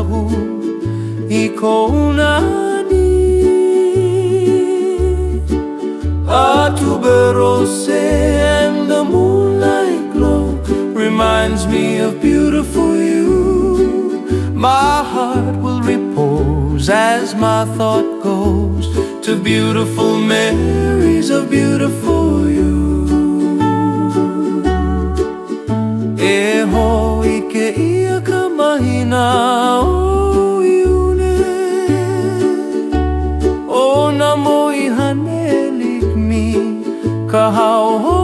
lagu ikaw nani a tuberose and the moonlight glow reminds me of beautiful you. My heart will repose as my thought goes to beautiful memories of beautiful you. Eho ike ia ka mahina o iune o na moi hanelik mi ka hauho.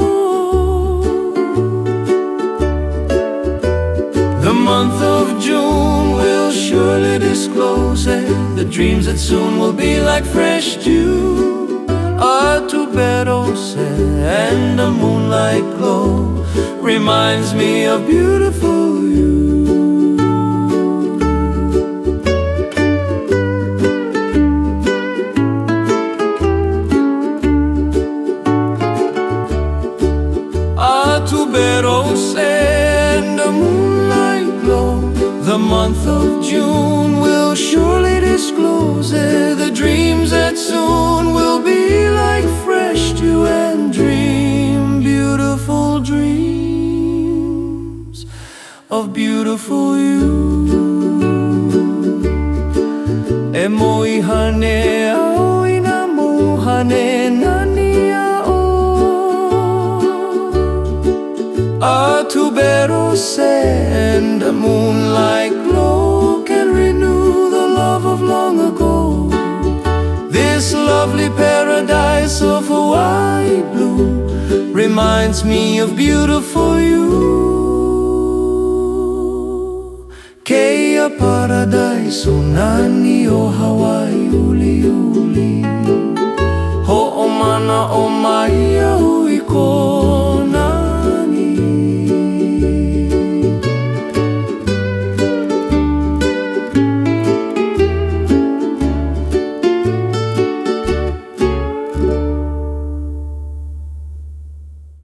The month of June will surely disclose the dreams that soon will be like fresh dew. A tuberose and the moonlight glow reminds me of beautiful you. A tuberose and the moonlight glow, the month of June will surely disclose the dreams that soon will be like fresh dew and dream beautiful dreams of beautiful you. E moi hane au ina mo hane nani ao a tuberose and the moonlight glow can renew the love of long ago. This lovely paradise of Hawaii blue reminds me of beautiful you. Keia paradise o nani o Hawaii uli uli ho o mana o maia